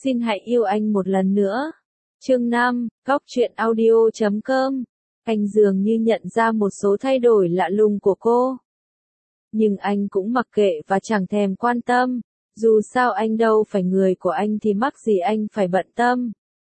Xin hãy yêu anh một lần nữa. Chương 5, Góc truyện audio.com. Anh dường như nhận ra một số thay đổi lạ lùng của cô. Nhưng anh cũng mặc kệ và chẳng thèm quan tâm. Dù sao anh đâu phải người của anh thì mắc gì anh phải bận tâm.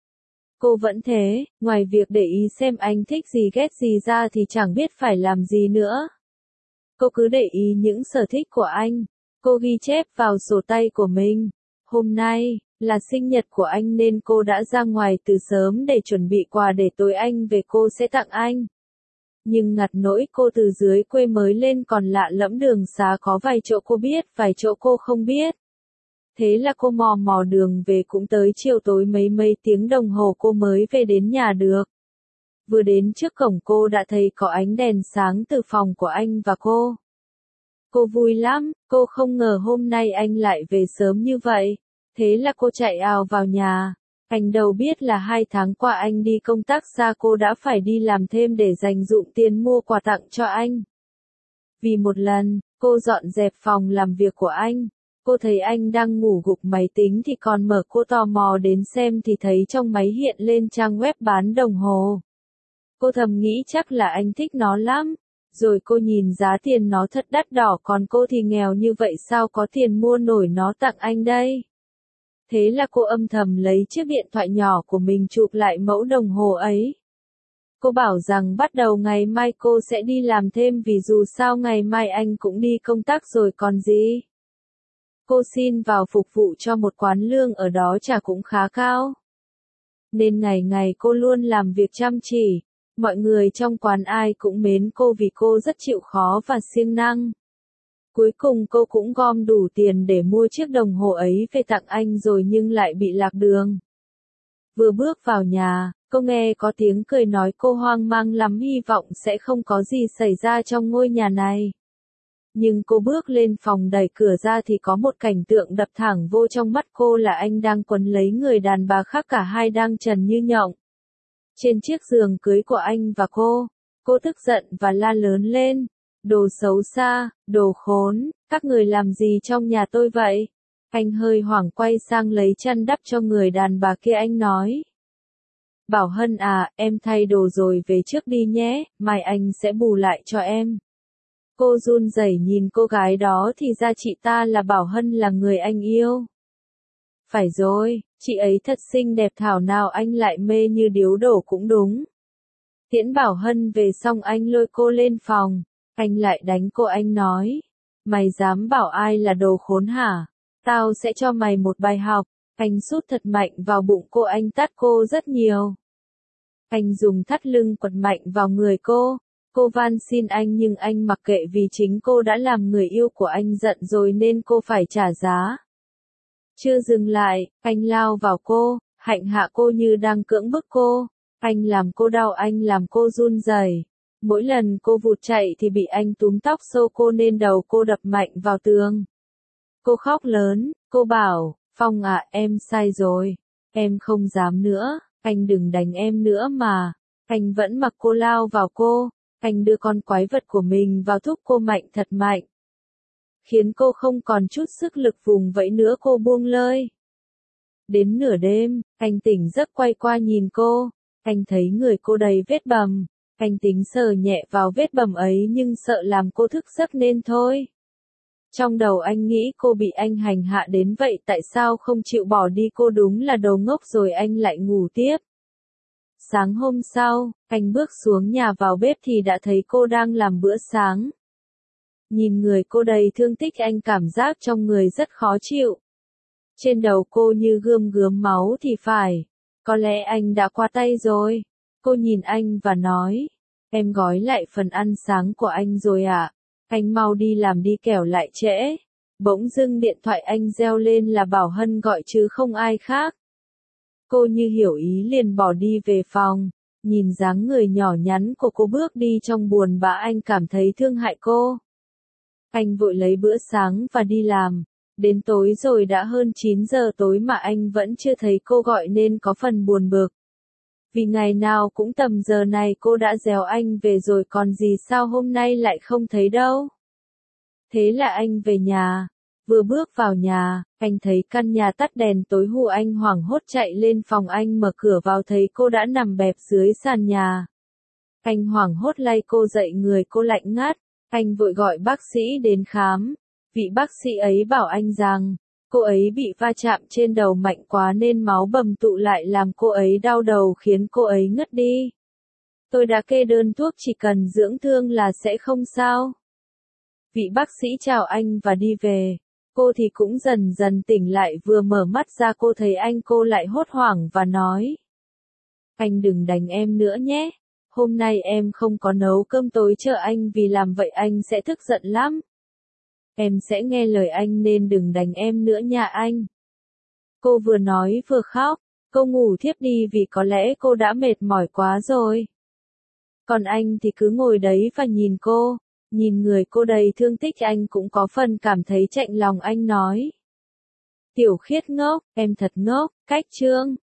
Cô vẫn thế, ngoài việc để ý xem anh thích gì ghét gì ra thì chẳng biết phải làm gì nữa. Cô cứ để ý những sở thích của anh. Cô ghi chép vào sổ tay của mình. Hôm nay là sinh nhật của anh nên cô đã ra ngoài từ sớm để chuẩn bị quà để tối anh về cô sẽ tặng anh. Nhưng ngặt nỗi cô từ dưới quê mới lên còn lạ lẫm đường xá, có vài chỗ cô biết, vài chỗ cô không biết. Thế là cô mò mò đường về, cũng tới chiều tối mấy tiếng đồng hồ cô mới về đến nhà được. Vừa đến trước cổng cô đã thấy có ánh đèn sáng từ phòng của anh và cô. Cô vui lắm, cô không ngờ hôm nay anh lại về sớm như vậy. Thế là cô chạy ào vào nhà. Anh đâu biết là 2 tháng qua anh đi công tác xa, cô đã phải đi làm thêm để dành dụm tiền mua quà tặng cho anh. Vì một lần, cô dọn dẹp phòng làm việc của anh. Cô thấy anh đang ngủ gục máy tính thì còn mở, cô tò mò đến xem thì thấy trong máy hiện lên trang web bán đồng hồ. Cô thầm nghĩ chắc là anh thích nó lắm. Rồi cô nhìn giá tiền nó thật đắt đỏ, còn cô thì nghèo như vậy sao có tiền mua nổi nó tặng anh đây. Thế là cô âm thầm lấy chiếc điện thoại nhỏ của mình chụp lại mẫu đồng hồ ấy. Cô bảo rằng bắt đầu ngày mai cô sẽ đi làm thêm, vì dù sao ngày mai anh cũng đi công tác rồi còn gì. Cô xin vào phục vụ cho một quán lương ở đó trả cũng khá cao. Nên ngày ngày cô luôn làm việc chăm chỉ. Mọi người trong quán ai cũng mến cô vì cô rất chịu khó và siêng năng. Cuối cùng cô cũng gom đủ tiền để mua chiếc đồng hồ ấy về tặng anh rồi nhưng lại bị lạc đường. Vừa bước vào nhà, cô nghe có tiếng cười nói, cô hoang mang lắm, hy vọng sẽ không có gì xảy ra trong ngôi nhà này. Nhưng cô bước lên phòng đẩy cửa ra thì có một cảnh tượng đập thẳng vô trong mắt cô, là anh đang quấn lấy người đàn bà khác, cả hai đang trần như nhộng. Trên chiếc giường cưới của anh và cô tức giận và la lớn lên. Đồ xấu xa, đồ khốn, các người làm gì trong nhà tôi vậy? Anh hơi hoảng quay sang lấy chăn đắp cho người đàn bà kia, anh nói. Bảo Hân à, em thay đồ rồi về trước đi nhé, mai anh sẽ bù lại cho em. Cô run rẩy nhìn cô gái đó, thì ra chị ta là Bảo Hân, là người anh yêu. Phải rồi, chị ấy thật xinh đẹp, thảo nào anh lại mê như điếu đổ cũng đúng. Tiễn Bảo Hân về xong anh lôi cô lên phòng. Anh lại đánh cô, anh nói. Mày dám bảo ai là đồ khốn hả? Tao sẽ cho mày một bài học. Anh sút thật mạnh vào bụng cô, anh tát cô rất nhiều. Anh dùng thắt lưng quật mạnh vào người cô. Cô van xin anh nhưng anh mặc kệ, vì chính cô đã làm người yêu của anh giận rồi nên cô phải trả giá. Chưa dừng lại, anh lao vào cô, hạnh hạ cô như đang cưỡng bức cô. Anh làm cô đau, anh làm cô run rẩy. Mỗi lần cô vụt chạy thì bị anh túm tóc xô cô nên đầu cô đập mạnh vào tường. Cô khóc lớn, cô bảo, Phong à, em sai rồi. Em không dám nữa, anh đừng đánh em nữa mà. Anh vẫn mặc cô lao vào cô. Anh đưa con quái vật của mình vào thúc cô mạnh thật mạnh. Khiến cô không còn chút sức lực vùng vẫy nữa, cô buông lơi. Đến nửa đêm, anh tỉnh giấc quay qua nhìn cô. Anh thấy người cô đầy vết bầm. Anh tính sờ nhẹ vào vết bầm ấy nhưng sợ làm cô thức giấc nên thôi. Trong đầu anh nghĩ cô bị anh hành hạ đến vậy tại sao không chịu bỏ đi, cô đúng là đồ ngốc, rồi anh lại ngủ tiếp. Sáng hôm sau, anh bước xuống nhà vào bếp thì đã thấy cô đang làm bữa sáng. Nhìn người cô đầy thương tích, anh cảm giác trong người rất khó chịu. Trên đầu cô như gươm máu thì phải. Có lẽ anh đã qua tay rồi. Cô nhìn anh và nói. Em gói lại phần ăn sáng của anh rồi ạ. Anh mau đi làm đi kẻo lại trễ. Bỗng dưng điện thoại anh reo lên, là Bảo Hân gọi chứ không ai khác. Cô như hiểu ý liền bỏ đi về phòng. Nhìn dáng người nhỏ nhắn của cô bước đi trong buồn bã, anh cảm thấy thương hại cô. Anh vội lấy bữa sáng và đi làm. Đến tối rồi, đã hơn 9 giờ tối mà anh vẫn chưa thấy cô gọi nên có phần buồn bực. Vì ngày nào cũng tầm giờ này cô đã réo anh về rồi còn gì, sao hôm nay lại không thấy đâu. Thế là anh về nhà. Vừa bước vào nhà, anh thấy căn nhà tắt đèn tối hù, anh hoảng hốt chạy lên phòng, anh mở cửa vào thấy cô đã nằm bẹp dưới sàn nhà. Anh hoảng hốt lay cô dậy, người cô lạnh ngắt, anh vội gọi bác sĩ đến khám. Vị bác sĩ ấy bảo anh rằng, cô ấy bị va chạm trên đầu mạnh quá nên máu bầm tụ lại làm cô ấy đau đầu khiến cô ấy ngất đi. Tôi đã kê đơn thuốc, chỉ cần dưỡng thương là sẽ không sao. Vị bác sĩ chào anh và đi về. Cô thì cũng dần dần tỉnh lại, vừa mở mắt ra cô thấy anh, cô lại hốt hoảng và nói. Anh đừng đánh em nữa nhé. Hôm nay em không có nấu cơm tối chờ anh, vì làm vậy anh sẽ tức giận lắm. Em sẽ nghe lời anh nên đừng đánh em nữa nha anh. Cô vừa nói vừa khóc. Cô ngủ thiếp đi vì có lẽ cô đã mệt mỏi quá rồi. Còn anh thì cứ ngồi đấy và nhìn cô. Nhìn người cô đầy thương tích, anh cũng có phần cảm thấy chạnh lòng. Anh nói. Tiểu Khiết ngốc, em thật ngốc. Cách chương